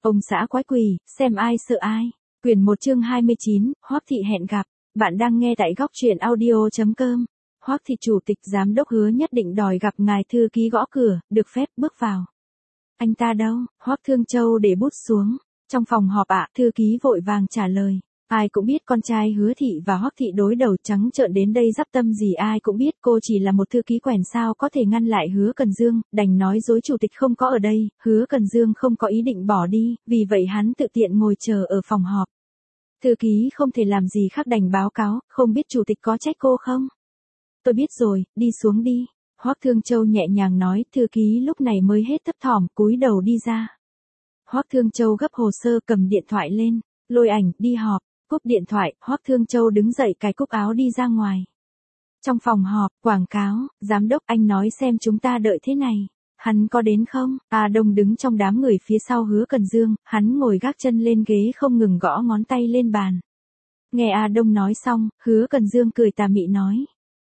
Ông xã quái quỷ, xem ai sợ ai. Quyển 1 chương 29, Hoắc Thị hẹn gặp. Bạn đang nghe tại góc truyện audio.com. Hoắc Thị chủ tịch giám đốc Hứa nhất định đòi gặp ngài thư ký gõ cửa, được phép bước vào. Anh ta đâu? Hoắc Thương Châu để bút xuống. Trong phòng họp ạ, thư ký vội vàng trả lời. Ai cũng biết con trai Hứa Thị và Hoắc Thị đối đầu trắng trợn đến đây giáp tâm gì, ai cũng biết cô chỉ là một thư ký quèn sao có thể ngăn lại Hứa Cần Dương, đành nói dối chủ tịch không có ở đây. Hứa Cần Dương không có ý định bỏ đi, vì vậy hắn tự tiện ngồi chờ ở phòng họp. Thư ký không thể làm gì khác đành báo cáo, không biết chủ tịch có trách cô không? Tôi biết rồi, đi xuống đi. Hoắc Thương Châu nhẹ nhàng nói, thư ký lúc này mới hết thấp thỏm cúi đầu đi ra. Hoắc Thương Châu gấp hồ sơ cầm điện thoại lên, lôi ảnh, đi họp. Cúp điện thoại, Hoắc Thương Châu đứng dậy cài cúc áo đi ra ngoài. Trong phòng họp, quảng cáo, giám đốc anh nói xem chúng ta đợi thế này. Hắn có đến không? A Đông đứng trong đám người phía sau Hứa Cần Dương, hắn ngồi gác chân lên ghế không ngừng gõ ngón tay lên bàn. Nghe A Đông nói xong, Hứa Cần Dương cười tà mị nói.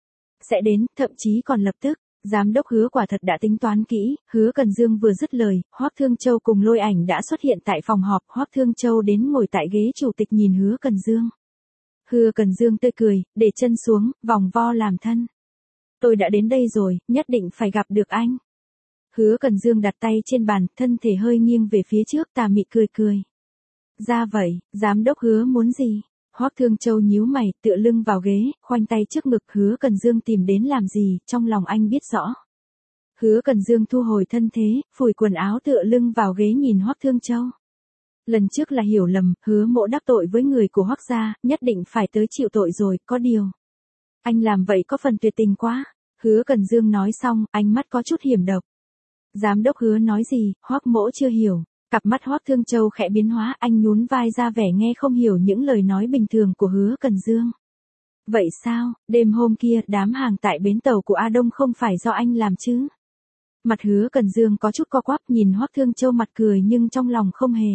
Sẽ đến, thậm chí còn lập tức. Giám đốc Hứa quả thật đã tính toán kỹ. Hứa Cần Dương vừa dứt lời, Hoắc Thương Châu cùng lôi ảnh đã xuất hiện tại phòng họp. Hoắc Thương Châu đến ngồi tại ghế chủ tịch nhìn Hứa Cần Dương. Hứa Cần Dương tươi cười, để chân xuống, vòng vo làm thân. Tôi đã đến đây rồi, nhất định phải gặp được anh. Hứa Cần Dương đặt tay trên bàn, thân thể hơi nghiêng về phía trước, tà mị cười cười. Ra vậy, giám đốc Hứa muốn gì? Hoắc Thương Châu nhíu mày, tựa lưng vào ghế, khoanh tay trước ngực. Hứa Cần Dương tìm đến làm gì, trong lòng anh biết rõ. Hứa Cần Dương thu hồi thân thế, phủi quần áo tựa lưng vào ghế nhìn Hoắc Thương Châu. Lần trước là hiểu lầm, Hứa Mỗ đắc tội với người của Hoắc gia, nhất định phải tới chịu tội rồi, có điều. Anh làm vậy có phần tuyệt tình quá. Hứa Cần Dương nói xong, ánh mắt có chút hiểm độc. Giám đốc Hứa nói gì, Hoắc Mỗ chưa hiểu. Cặp mắt Hoắc Thương Châu khẽ biến hóa, anh nhún vai ra vẻ nghe không hiểu những lời nói bình thường của Hứa Cần Dương. Vậy sao, đêm hôm kia, đám hàng tại bến tàu của A Đông không phải do anh làm chứ? Mặt Hứa Cần Dương có chút co quắp, nhìn Hoắc Thương Châu mặt cười nhưng trong lòng không hề.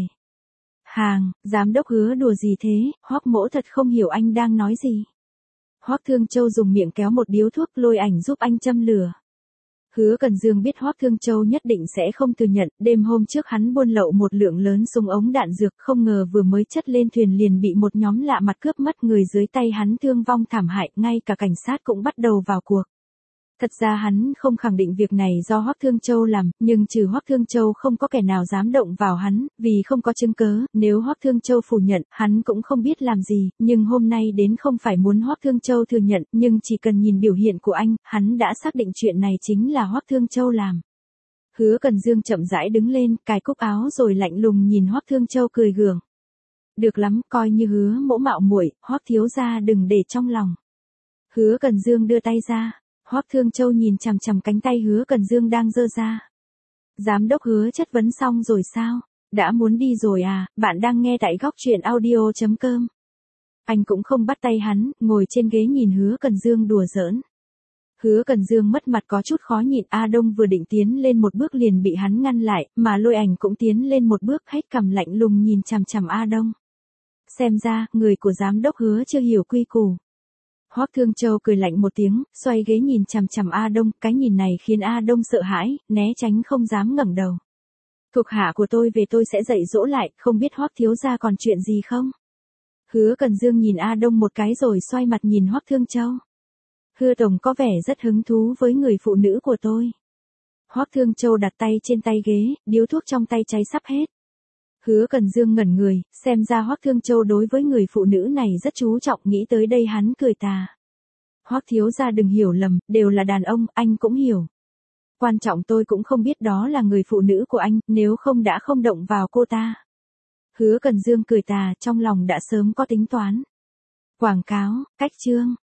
Hàng, giám đốc Hứa đùa gì thế, Hoắc Mỗ thật không hiểu anh đang nói gì. Hoắc Thương Châu dùng miệng kéo một điếu thuốc, lôi ảnh giúp anh châm lửa. Hứa Cần Dương biết Hoắc Thương Châu nhất định sẽ không thừa nhận, đêm hôm trước hắn buôn lậu một lượng lớn súng ống đạn dược, không ngờ vừa mới chất lên thuyền liền bị một nhóm lạ mặt cướp mất, người dưới tay hắn thương vong thảm hại, ngay cả cảnh sát cũng bắt đầu vào cuộc. Thật ra hắn không khẳng định việc này do Hoắc Thương Châu làm, nhưng trừ Hoắc Thương Châu không có kẻ nào dám động vào hắn, vì không có chứng cớ, nếu Hoắc Thương Châu phủ nhận, hắn cũng không biết làm gì, nhưng hôm nay đến không phải muốn Hoắc Thương Châu thừa nhận, nhưng chỉ cần nhìn biểu hiện của anh, hắn đã xác định chuyện này chính là Hoắc Thương Châu làm. Hứa Cần Dương chậm rãi đứng lên, cài cúc áo rồi lạnh lùng nhìn Hoắc Thương Châu cười gượng. Được lắm, coi như Hứa Mỗ mạo muội, Hoắc thiếu gia đừng để trong lòng. Hứa Cần Dương đưa tay ra. Hoắc Thương Châu nhìn chằm chằm cánh tay Hứa Cần Dương đang giơ ra. Giám đốc Hứa chất vấn xong rồi sao? Đã muốn đi rồi à? Bạn đang nghe tại góc truyện audio.com. Anh cũng không bắt tay hắn, ngồi trên ghế nhìn Hứa Cần Dương đùa giỡn. Hứa Cần Dương mất mặt có chút khó nhịn. A Đông vừa định tiến lên một bước liền bị hắn ngăn lại, mà lôi ảnh cũng tiến lên một bước, hết cằm lạnh lùng nhìn chằm chằm A Đông. Xem ra, người của giám đốc Hứa chưa hiểu quy củ. Hoắc Thương Châu cười lạnh một tiếng, xoay ghế nhìn chằm chằm A Đông, cái nhìn này khiến A Đông sợ hãi, né tránh không dám ngẩng đầu. Thuộc hạ của tôi về tôi sẽ dạy dỗ lại, không biết Hoắc thiếu gia còn chuyện gì không? Hứa Cần Dương nhìn A Đông một cái rồi xoay mặt nhìn Hoắc Thương Châu. Hứa tổng có vẻ rất hứng thú với người phụ nữ của tôi. Hoắc Thương Châu đặt tay trên tay ghế, điếu thuốc trong tay cháy sắp hết. Hứa Cần Dương ngẩn người, xem ra Hoắc Thương Châu đối với người phụ nữ này rất chú trọng, nghĩ tới đây hắn cười tà. Hoắc thiếu gia đừng hiểu lầm, đều là đàn ông, anh cũng hiểu. Quan trọng tôi cũng không biết đó là người phụ nữ của anh, nếu không đã không động vào cô ta. Hứa Cần Dương cười tà, trong lòng đã sớm có tính toán. Quảng cáo, cách chương.